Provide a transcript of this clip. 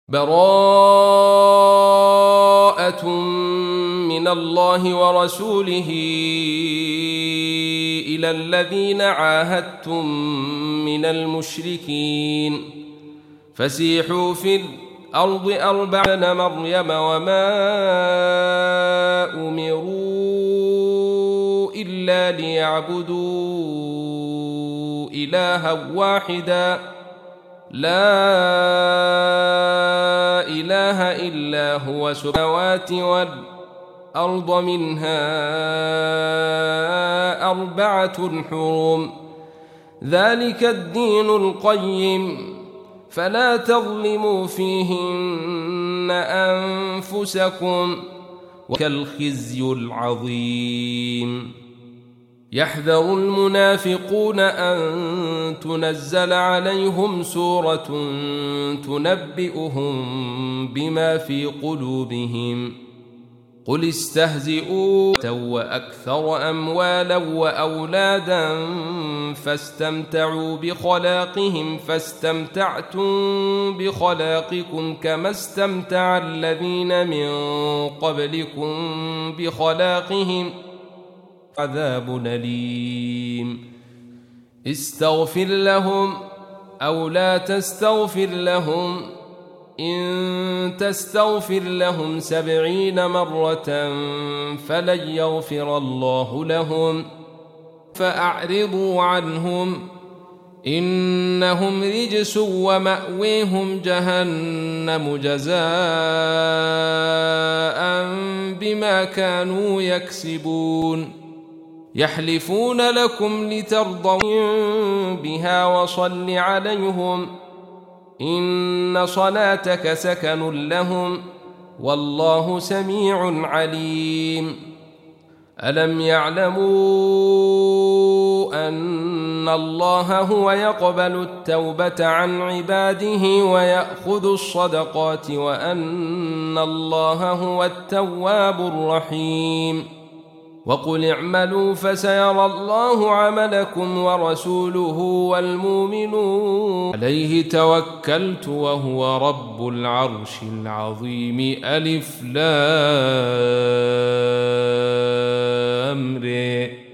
براءة من الله ورسوله إلى الذين عاهدتم من المشركين فسيحوا في الأرض 40 مريم وما أمروا إلا ليعبدوا إلها واحدا لا إله إلا هو السماوات والأرض منها 4 حرم ذلك الدين القيم فلا تظلموا فيهن أنفسكم وكالخزي العظيم يحذر المنافقون أن تنزل عليهم سورة تنبئهم بما في قلوبهم قل استهزئوا وأكثر أموالا وأولادا فاستمتعوا بخلاقهم فاستمتعتم بخلاقكم كما استمتع الذين من قبلكم بخلاقهم عذاب أليم استغفر لهم أو لا تستغفر لهم إن تستغفر لهم 70 مرة فلن يغفر الله لهم فأعرضوا عنهم إنهم رجس ومأويهم جهنم جزاء بما كانوا يكسبون يحلفون لكم لترضوا بها وصل عليهم إن صلاتك سكن لهم والله سميع عليم ألم يعلموا أن الله هو يقبل التوبة عن عباده ويأخذ الصدقات وأن الله هو التواب الرحيم وقل اعملوا فسيرى الله عملكم ورسوله والمؤمنون عليه توكلت وهو رب العرش العظيم ألف لام ر